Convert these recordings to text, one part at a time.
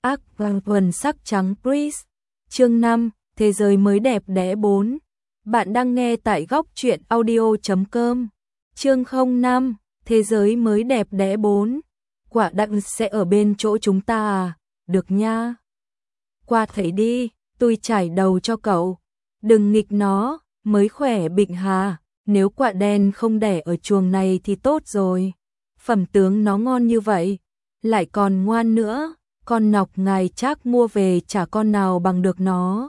Ác vàng thuần sắc trắng Pris. Chương 5, Thế giới mới đẹp đẽ 4. Bạn đang nghe tại góc truyện audio.com. Chương 05, Thế giới mới đẹp đẽ 4. Quả đặng sẽ ở bên chỗ chúng ta à? Được nha. Qua thấy đi, tôi trải đầu cho cậu. Đừng nghịch nó, mới khỏe bệnh hà. Nếu quả đen không đẻ ở chuồng này thì tốt rồi. Phẩm tướng nó ngon như vậy, lại còn ngoan nữa. Con nọc ngài Trác mua về chả con nào bằng được nó.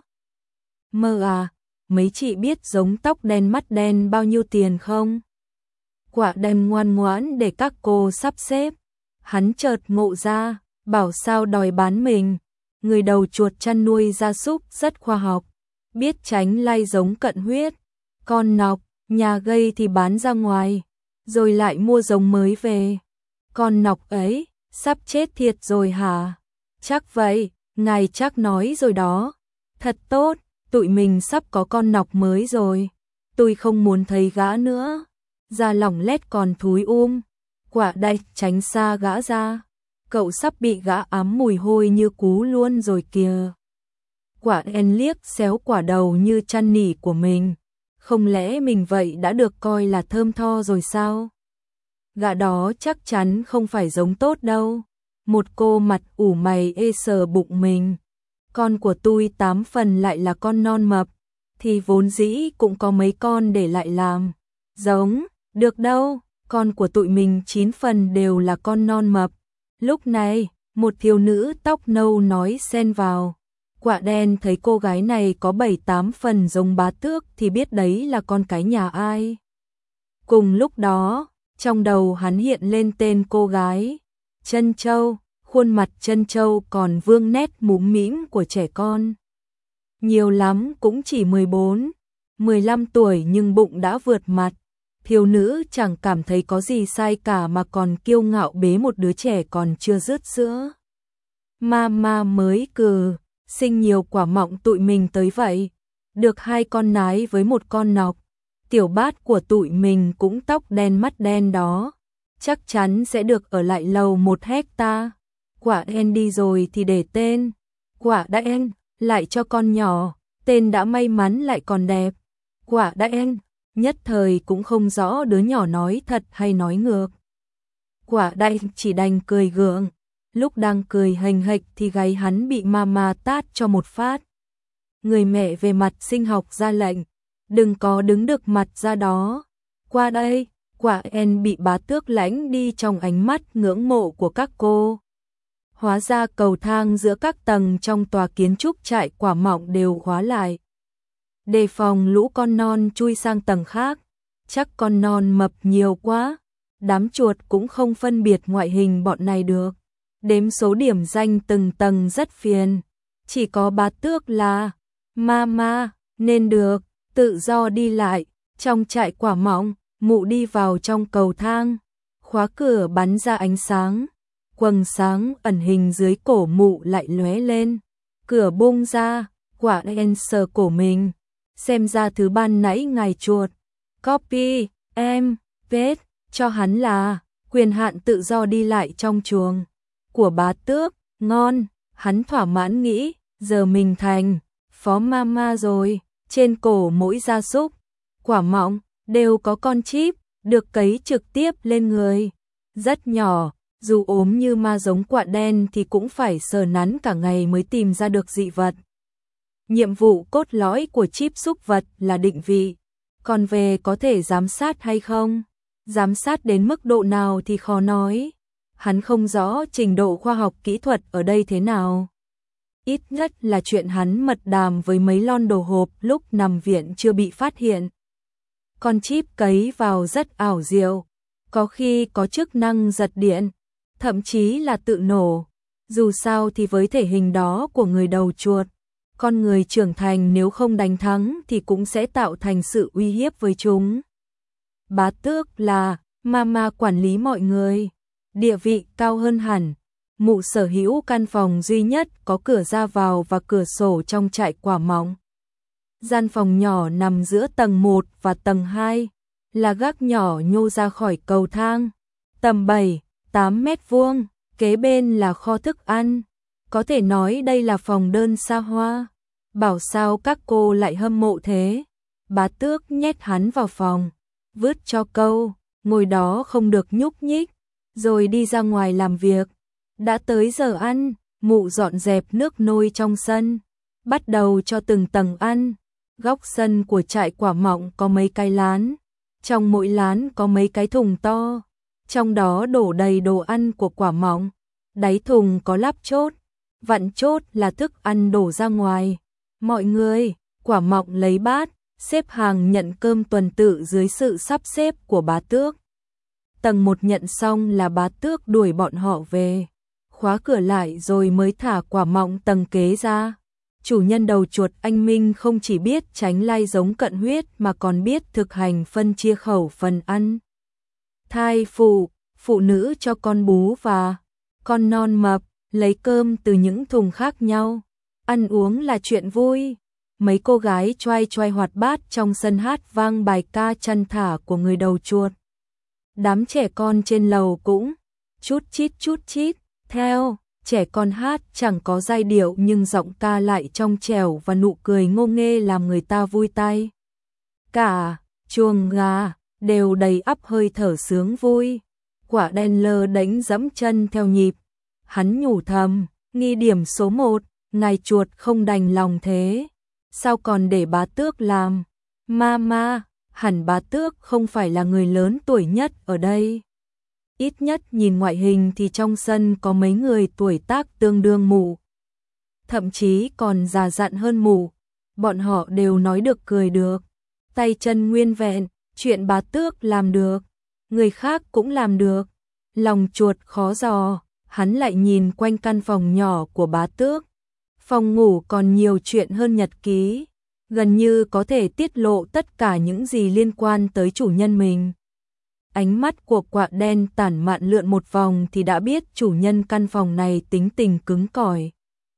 Mơ à, mấy chị biết giống tóc đen mắt đen bao nhiêu tiền không? Quả đen ngoan ngoãn để các cô sắp xếp. Hắn chợt ngộ ra, bảo sao đòi bán mình. Người đầu chuột chăn nuôi gia súc rất khoa học, biết tránh lay giống cận huyết. Con nọc, nhà gây thì bán ra ngoài, rồi lại mua giống mới về. Con nọc ấy, sắp chết thiệt rồi hả? Chắc vậy, ngài Trác nói rồi đó. Thật tốt, tụi mình sắp có con nọc mới rồi. Tôi không muốn thấy gã nữa. Da lỏng lét còn thúi Quả đây, tránh xa gã ra. Cậu sắp bị gã ám mùi hôi như cú luôn rồi kìa. Quả đen liếc xéo quả đầu như chăn nỉ của mình. Không lẽ mình vậy đã được coi là thơm tho rồi sao? Gã đó chắc chắn không phải giống tốt đâu. Một cô mặt ủ mày ê sờ bụng mình. Con của tôi 8 phần lại là con non mập, thì vốn dĩ cũng có mấy con để lại làm giống, được đâu, con của tụi mình 9 phần đều là con non mập. Lúc này, một thiếu nữ tóc nâu nói xen vào. Quả đen thấy cô gái này có 7-8 phần giống bá tước thì biết đấy là con cái nhà ai. Cùng lúc đó, trong đầu hắn hiện lên tên cô gái, Trân Châu. Khuôn mặt Trân Châu còn vương nét múm mĩm của trẻ con. Nhiều lắm cũng chỉ 14, 15 tuổi nhưng bụng đã vượt mặt. Thiếu nữ chẳng cảm thấy có gì sai cả mà còn kiêu ngạo bế một đứa trẻ còn chưa rớt sữa. Mama mới cừ, sinh nhiều quả mọng tụi mình tới vậy. Được 2 con nái với một con nọc. Tiểu bát của tụi mình cũng tóc đen mắt đen đó. Chắc chắn sẽ được ở lại lầu 1 hecta. Quả đen đi rồi thì để tên. Quả đen, lại cho con nhỏ, tên đã may mắn lại còn đẹp. Quả đen, nhất thời cũng không rõ đứa nhỏ nói thật hay nói ngược. Quả đen chỉ đành cười gượng. Lúc đang cười hềnh hệch thì gáy hắn bị mama tát cho một phát. Người mẹ về mặt sinh học ra lệnh, đừng có đứng được mặt ra đó. Qua đây, quả đen bị bá tước lãnh đi trong ánh mắt ngưỡng mộ của các cô. Hóa ra cầu thang giữa các tầng trong tòa kiến trúc trại quả mọng đều khóa lại. Đề phòng lũ con non chui sang tầng khác. Chắc con non mập nhiều quá. Đám chuột cũng không phân biệt ngoại hình bọn này được. Đếm số điểm danh từng tầng rất phiền. Chỉ có bá tước là Mama nên được tự do đi lại. Trong trại quả mọng, mụ đi vào trong cầu thang. Khóa cửa bắn ra ánh sáng. Quầng sáng ẩn hình dưới cổ mụ lại lóe lên. Cửa bung ra, quả đen sờ cổ mình. Xem ra thứ ban nãy ngài chuột. Copy, em, paste, cho hắn là quyền hạn tự do đi lại trong chuồng. Của bá tước, ngon, hắn thỏa mãn nghĩ, giờ mình thành phó mama rồi. Trên cổ mỗi gia súc, quả mọng, đều có con chip, được cấy trực tiếp lên người. Rất nhỏ. Dù ốm như ma giống quạ đen thì cũng phải sờ nắn cả ngày mới tìm ra được dị vật. Nhiệm vụ cốt lõi của chip súc vật là định vị. Còn về có thể giám sát hay không? Giám sát đến mức độ nào thì khó nói. Hắn không rõ trình độ khoa học kỹ thuật ở đây thế nào. Ít nhất là chuyện hắn mật đàm với mấy lon đồ hộp lúc nằm viện chưa bị phát hiện. Con chip cấy vào rất ảo diệu. Có khi có chức năng giật điện. Thậm chí là tự nổ. Dù sao thì với thể hình đó của người đầu chuột, con người trưởng thành nếu không đánh thắng thì cũng sẽ tạo thành sự uy hiếp với chúng. Bá tước là mama quản lý mọi người, địa vị cao hơn hẳn. Mụ sở hữu căn phòng duy nhất có cửa ra vào và cửa sổ trong trại quả mọng. Gian phòng nhỏ nằm giữa tầng 1 và tầng 2, là gác nhỏ nhô ra khỏi cầu thang. Tầm 7-8 mét vuông, kế bên là kho thức ăn. Có thể nói đây là phòng đơn xa hoa. Bảo sao các cô lại hâm mộ thế? Bá Tước nhét hắn vào phòng, vứt cho câu, ngồi đó không được nhúc nhích, rồi đi ra ngoài làm việc. Đã tới giờ ăn, mụ dọn dẹp nước nôi trong sân, bắt đầu cho từng tầng ăn. Góc sân của trại Quả Mọng có mấy cái lán, trong mỗi lán có mấy cái thùng to, trong đó đổ đầy đồ ăn của Quả Mọng. Đáy thùng có lắp chốt, vặn chốt là thức ăn đổ ra ngoài. Mọi người, Quả Mọng lấy bát, xếp hàng nhận cơm tuần tự dưới sự sắp xếp của Bá Tước. Tầng 1 nhận xong là Bá Tước đuổi bọn họ về, khóa cửa lại rồi mới thả Quả Mọng tầng kế ra. Chủ nhân đầu chuột anh Minh không chỉ biết tránh lai giống cận huyết mà còn biết thực hành phân chia khẩu phần ăn. Thai phụ, phụ nữ cho con bú và con non mập, lấy cơm từ những thùng khác nhau. Ăn uống là chuyện vui. Mấy cô gái choai choai hoạt bát trong sân hát vang bài ca chăn thả của người đầu chuột. Đám trẻ con trên lầu cũng chút chít theo. Trẻ con hát chẳng có giai điệu nhưng giọng ca lại trong trẻo và nụ cười ngô nghê làm người ta vui tai. Cả chuồng gà đều đầy ắp hơi thở sướng vui. Quả đen lơ đánh dẫm chân theo nhịp. Hắn nhủ thầm, nghi điểm số 1, ngài chuột không đành lòng thế. Sao còn để Bá Tước làm? Mama, hẳn Bá Tước không phải là người lớn tuổi nhất ở đây. Ít nhất nhìn ngoại hình thì trong sân có mấy người tuổi tác tương đương mụ. Thậm chí còn già dặn hơn mụ. Bọn họ đều nói được cười được. Tay chân nguyên vẹn, chuyện Bá Tước làm được. Người khác cũng làm được. Lòng chuột khó dò, hắn lại nhìn quanh căn phòng nhỏ của Bá Tước. Phòng ngủ còn nhiều chuyện hơn nhật ký. Gần như có thể tiết lộ tất cả những gì liên quan tới chủ nhân mình. Ánh mắt của Quạ đen tản mạn lượn một vòng thì đã biết chủ nhân căn phòng này tính tình cứng cỏi.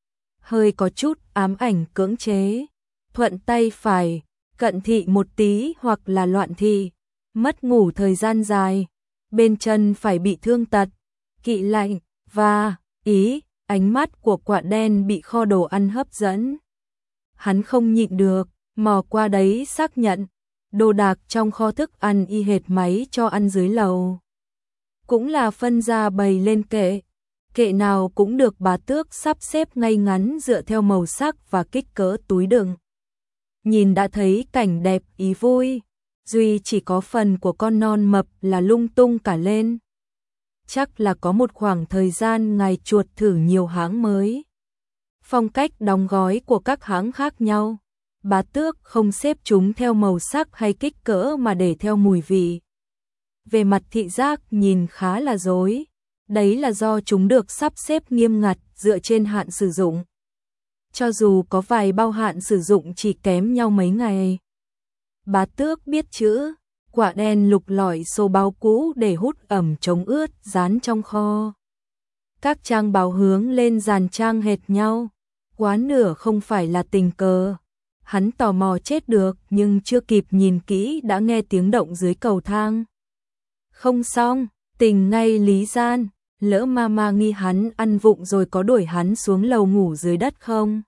Hơi có chút ám ảnh cưỡng chế. Thuận tay phải, cận thị một tí hoặc là loạn thị. Mất ngủ thời gian dài. Bên chân phải bị thương tật. Kỵ lạnh và ý. Ánh mắt của Quạ đen bị kho đồ ăn hấp dẫn. Hắn không nhịn được, mò qua đấy xác nhận. Đồ đạc trong kho thức ăn y hệt máy cho ăn dưới lầu. Cũng là phân ra bày lên kệ. Kệ nào cũng được Bá Tước sắp xếp ngay ngắn dựa theo màu sắc và kích cỡ túi đựng. Nhìn đã thấy cảnh đẹp ý vui. Duy chỉ có phần của con non mập là lung tung cả lên. Chắc là có một khoảng thời gian ngài chuột thử nhiều hãng mới. Phong cách đóng gói của các hãng khác nhau. Bá Tước không xếp chúng theo màu sắc hay kích cỡ mà để theo mùi vị. Về mặt thị giác nhìn khá là rối. Đấy là do chúng được sắp xếp nghiêm ngặt dựa trên hạn sử dụng. Cho dù có vài bao hạn sử dụng chỉ kém nhau mấy ngày. Bá Tước biết chữ. Quạ đen lục lọi số báo cũ để hút ẩm chống ướt dán trong kho. Các trang báo hướng lên dàn trang hệt nhau. Quá nửa không phải là tình cờ. Hắn tò mò chết được nhưng chưa kịp nhìn kỹ đã nghe tiếng động dưới cầu thang. Không xong, tình ngay lý gian, lỡ mama nghi hắn ăn vụng rồi có đuổi hắn xuống lầu ngủ dưới đất không?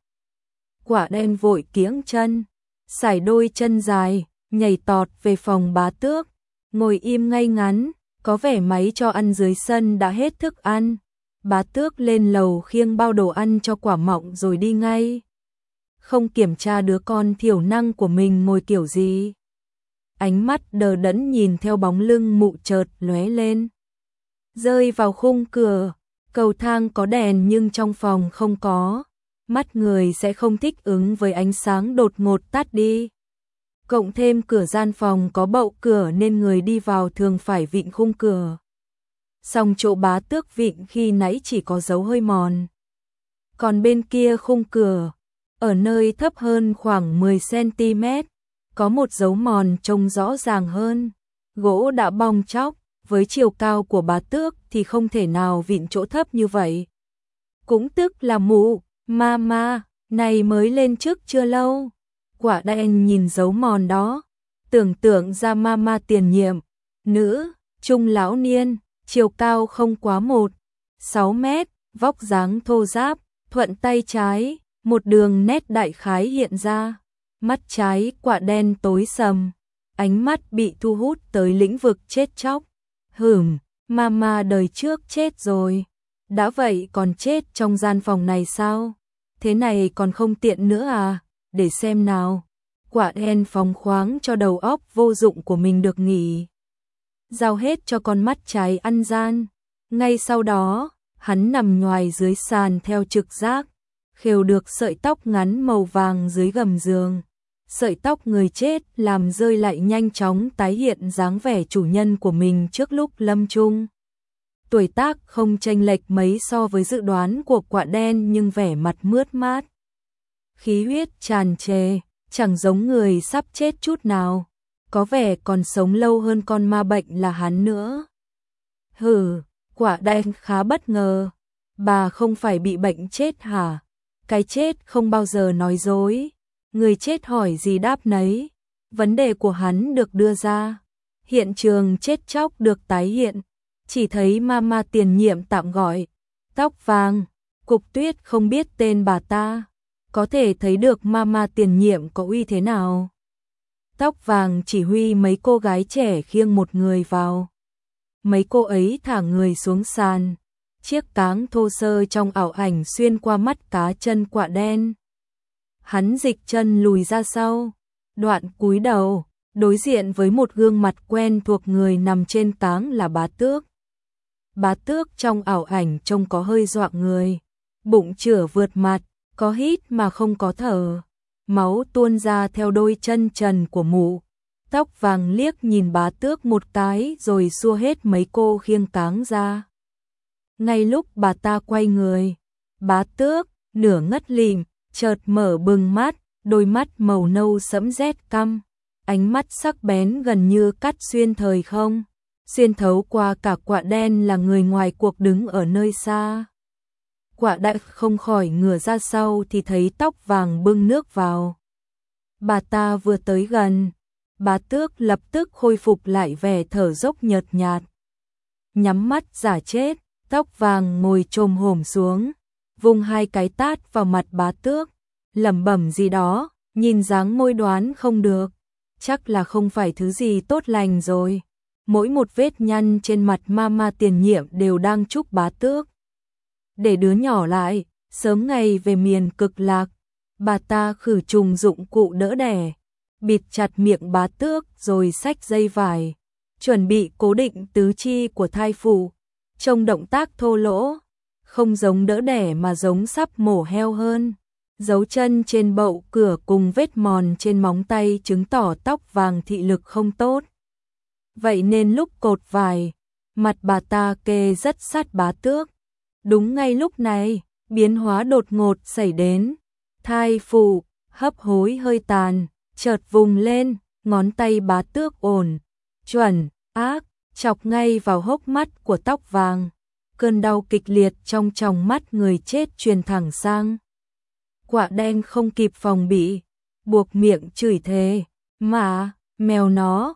Quả đen vội kiễng chân, sải đôi chân dài, nhảy tọt về phòng Bá Tước, ngồi im ngay ngắn, có vẻ máy cho ăn dưới sân đã hết thức ăn. Bá Tước lên lầu khiêng bao đồ ăn cho Quả Mọng rồi đi ngay. Không kiểm tra đứa con thiểu năng của mình ngồi kiểu gì. Ánh mắt đờ đẫn nhìn theo bóng lưng mụ chợt lóe lên. Rơi vào khung cửa, cầu thang có đèn nhưng trong phòng không có. Mắt người sẽ không thích ứng với ánh sáng đột ngột tắt đi. Cộng thêm cửa gian phòng có bậu cửa nên người đi vào thường phải vịn khung cửa. Song chỗ Bá Tước vịn khi nãy chỉ có dấu hơi mòn. Còn bên kia khung cửa, ở nơi thấp hơn khoảng 10 cm, có một dấu mòn trông rõ ràng hơn. Gỗ đã bong tróc, với chiều cao của Bá Tước thì không thể nào vịn chỗ thấp như vậy. Cũng tức là mụ, mama, này mới lên chức chưa lâu. Quả đen nhìn dấu mòn đó, tưởng tượng ra mama tiền nhiệm, nữ, trung lão niên, chiều cao không quá 1,6 mét, vóc dáng thô ráp, Thuận tay trái, một đường nét đại khái hiện ra, mắt trái quả đen tối sầm, ánh mắt bị thu hút tới lĩnh vực chết chóc. Mama đời trước chết rồi, đã vậy còn chết trong gian phòng này sao? Thế này còn không tiện nữa à? Để xem nào. Quả đen phóng khoáng cho đầu óc vô dụng của mình được nghỉ. Giao hết cho con mắt trái ăn gian. Ngay sau đó, hắn nằm nhoài dưới sàn theo trực giác, khều được sợi tóc ngắn màu vàng dưới gầm giường. Sợi tóc người chết làm rơi lại nhanh chóng tái hiện dáng vẻ chủ nhân của mình trước lúc lâm chung. Tuổi tác không chênh lệch mấy so với dự đoán của quả đen nhưng vẻ mặt mướt mát. Khí huyết tràn trề, chẳng giống người sắp chết chút nào, có vẻ còn sống lâu hơn con ma bệnh là hắn nữa. Quả đen khá bất ngờ, bà không phải bị bệnh chết hả? Cái chết không bao giờ nói dối, người chết hỏi gì đáp nấy. Vấn đề của hắn được đưa ra, hiện trường chết chóc được tái hiện, chỉ thấy mama tiền nhiệm tạm gọi, tóc vàng, Cục Tuyết không biết tên bà ta, có thể thấy được mama tiền nhiệm có uy thế nào. Tóc vàng chỉ huy mấy cô gái trẻ khiêng một người vào. Mấy cô ấy thả người xuống sàn, chiếc cáng thô sơ trong ảo ảnh xuyên qua mắt cá chân quả đen. Hắn dịch chân lùi ra sau, đoạn cúi đầu, đối diện với một gương mặt quen thuộc người nằm trên cáng là Bá Tước. Bá Tước trong ảo ảnh trông có hơi dọa người, bụng chửa vượt mặt, có hít mà không có thở, máu tuôn ra theo đôi chân trần của mụ. Tóc vàng liếc nhìn Bá Tước một cái rồi xua hết mấy cô khiêng cáng ra. Ngay lúc bà ta quay người, Bá Tước, nửa ngất lịm, chợt mở bừng mắt, đôi mắt màu nâu sẫm rét căm, ánh mắt sắc bén gần như cắt xuyên thời không, xuyên thấu qua cả quả đen là người ngoài cuộc đứng ở nơi xa. Quả đen không khỏi ngửa ra sau thì thấy tóc vàng bưng nước vào. Bà ta vừa tới gần, Bá Tước lập tức khôi phục lại vẻ thở dốc nhợt nhạt. Nhắm mắt giả chết, tóc vàng ngồi chồm hổm xuống, vung hai cái tát vào mặt Bá Tước, lẩm bẩm gì đó, nhìn dáng môi đoán không được, chắc là không phải thứ gì tốt lành rồi. Mỗi một vết nhăn trên mặt mama tiền nhiệm đều đang chúc Bá Tước để đứa nhỏ lại, sớm ngày về miền cực lạc. Bà ta khử trùng dụng cụ đỡ đẻ, bịt chặt miệng Bá Tước rồi xách dây vải, chuẩn bị cố định tứ chi của thai phụ. Trông động tác thô lỗ, không giống đỡ đẻ mà giống sắp mổ heo hơn. Dấu chân trên bậu cửa cùng vết mòn trên móng tay chứng tỏ tóc vàng thị lực không tốt. Vậy nên lúc cột vải, mặt bà ta kê rất sát Bá Tước. Đúng ngay lúc này, biến hóa đột ngột xảy đến. Thai phụ, hấp hối hơi tàn, chợt vùng lên, ngón tay Bá Tước ổn, chuẩn, ác, chọc ngay vào hốc mắt của tóc vàng. Cơn đau kịch liệt trong tròng mắt người chết truyền thẳng sang. Quả đen không kịp phòng bị, buộc miệng chửi thề, mà, mèo nó,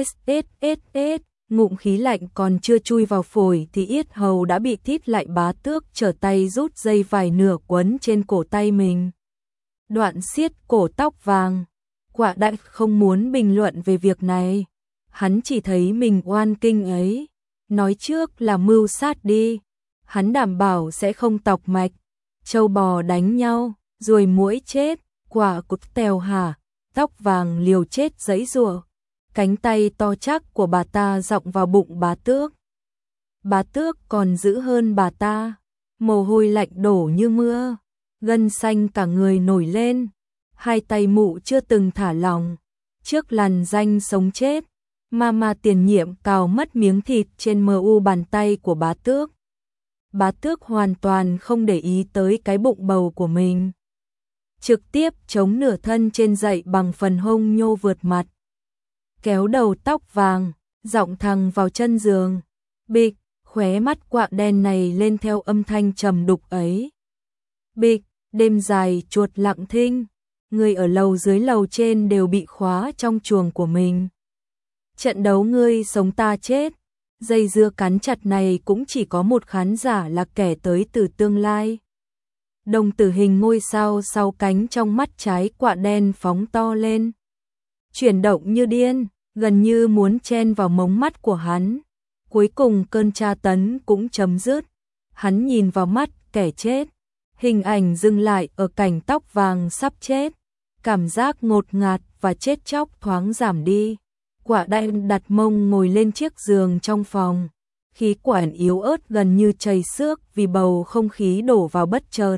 s, ngụm khí lạnh còn chưa chui vào phổi thì yết hầu đã bị thít lại. Bá Tước trở tay rút dây vải nửa quấn trên cổ tay mình. Đoạn siết cổ tóc vàng. Quả đen không muốn bình luận về việc này. Hắn chỉ thấy mình oan kinh ấy. Nói trước là mưu sát đi. Hắn đảm bảo sẽ không tọc mạch. Trâu bò đánh nhau, ruồi muỗi chết, quả cút tèo hả. Tóc vàng liều chết giãy giụa. Cánh tay to chắc của bà ta dọng vào bụng Bá Tước. Bá Tước còn dữ hơn bà ta. Mồ hôi lạnh đổ như mưa. Gân xanh cả người nổi lên. Hai tay mụ chưa từng thả lỏng. Trước lằn danh sống chết, mama tiền nhiệm cào mất miếng thịt trên mu bàn tay của Bá Tước. Bá Tước hoàn toàn không để ý tới cái bụng bầu của mình. Trực tiếp chống nửa thân trên dậy bằng phần hông nhô vượt mặt. Kéo đầu tóc vàng, giọng thẳng vào chân giường. Bịch, khóe mắt quạ đen này lên theo âm thanh trầm đục ấy. Bịch, đêm dài chuột lặng thinh. Người ở lầu dưới lầu trên đều bị khóa trong chuồng của mình. Trận đấu ngươi sống ta chết. Dây dưa cắn chặt này cũng chỉ có một khán giả là kẻ tới từ tương lai. đồng tử hình ngôi sao sau cánh trong mắt trái quạ đen phóng to lên. Chuyển động như điên, gần như muốn chen vào mống mắt của hắn. Cuối cùng cơn tra tấn cũng chấm dứt. Hắn nhìn vào mắt kẻ chết. Hình ảnh dừng lại ở cảnh tóc vàng sắp chết. Cảm giác ngột ngạt và chết chóc thoáng giảm đi. Quạ đen đặt mông ngồi lên chiếc giường trong phòng. Khí quản yếu ớt gần như chảy xước vì bầu không khí đổ vào bất chợt.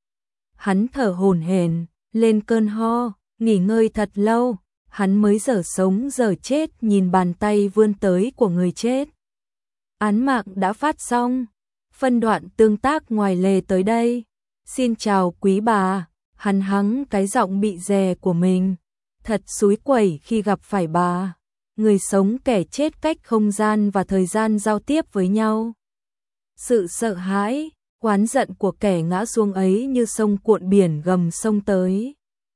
Hắn thở hổn hển, lên cơn ho, nghỉ ngơi thật lâu, hắn mới dở sống dở chết nhìn bàn tay vươn tới của người chết. Án mạng đã phát xong, phân đoạn tương tác ngoài lề tới đây. Xin chào quý bà, hắn hắng cái giọng bị dè của mình, thật xúi quẩy khi gặp phải bà. Người sống kẻ chết cách không gian và thời gian giao tiếp với nhau. Sự sợ hãi, oán giận của kẻ ngã xuống ấy như sông cuộn biển gầm sông tới.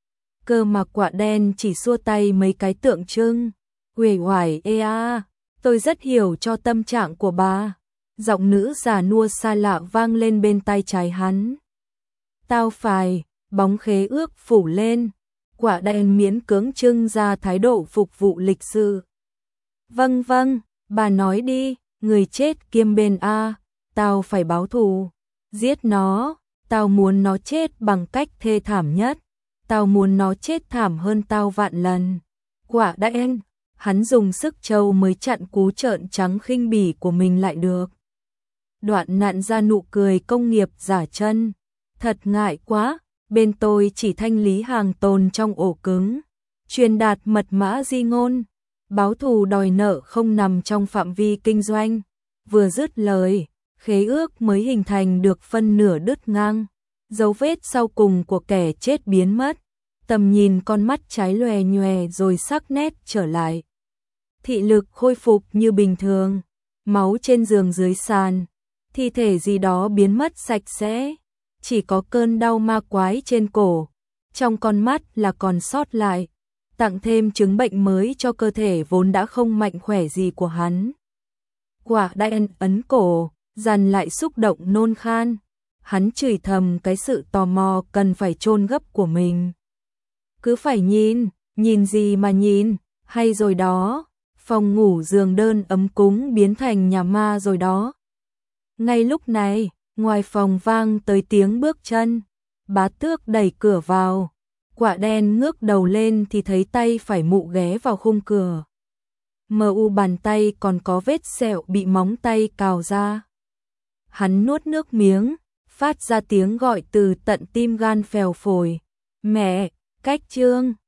Cơ mà quạ đen chỉ xua tay mấy cái tượng trưng. Uể oải tôi rất hiểu cho tâm trạng của bà. Giọng nữ già nua xa lạ vang lên bên tai trái hắn. Tao phải, bóng khế ước phủ lên. Quạ đen miễn cưỡng trưng ra thái độ phục vụ lịch sự. Vâng vâng, bà nói đi, người chết kiêm bên tao phải báo thù. Giết nó, tao muốn nó chết bằng cách thê thảm nhất. Tao muốn nó chết thảm hơn tao vạn lần. Quạ đen, hắn dùng sức trâu mới chặn cú trợn trắng khinh bỉ của mình lại được. Đoạn nặn ra nụ cười công nghiệp giả chân. Thật ngại quá, bên tôi chỉ thanh lý hàng tồn trong ổ cứng. Truyền đạt mật mã di ngôn. Báo thù đòi nợ không nằm trong phạm vi kinh doanh. Vừa dứt lời, khế ước mới hình thành được phân nửa đứt ngang. Dấu vết sau cùng của kẻ chết biến mất. Tầm nhìn con mắt trái lòe nhòe rồi sắc nét trở lại. Thị lực khôi phục như bình thường. Máu trên giường dưới sàn. Thi thể gì đó biến mất sạch sẽ. Chỉ có cơn đau ma quái trên cổ. Trong con mắt là còn sót lại. Tặng thêm chứng bệnh mới cho cơ thể vốn đã không mạnh khỏe gì của hắn. Quạ đen ấn cổ, dằn lại xúc động nôn khan. Hắn chửi thầm cái sự tò mò cần phải chôn gấp của mình. Cứ phải nhìn gì mà nhìn, hay rồi đó, phòng ngủ giường đơn ấm cúng biến thành nhà ma rồi đó. Ngay lúc này, ngoài phòng vang tới tiếng bước chân, Bá Tước đẩy cửa vào. Quạ đen ngước đầu lên thì thấy tay phải mụ ghé vào khung cửa. Bàn tay còn có vết sẹo bị móng tay cào ra. Hắn nuốt nước miếng, phát ra tiếng gọi từ tận tim gan phèo phổi. Mẹ, cách chương.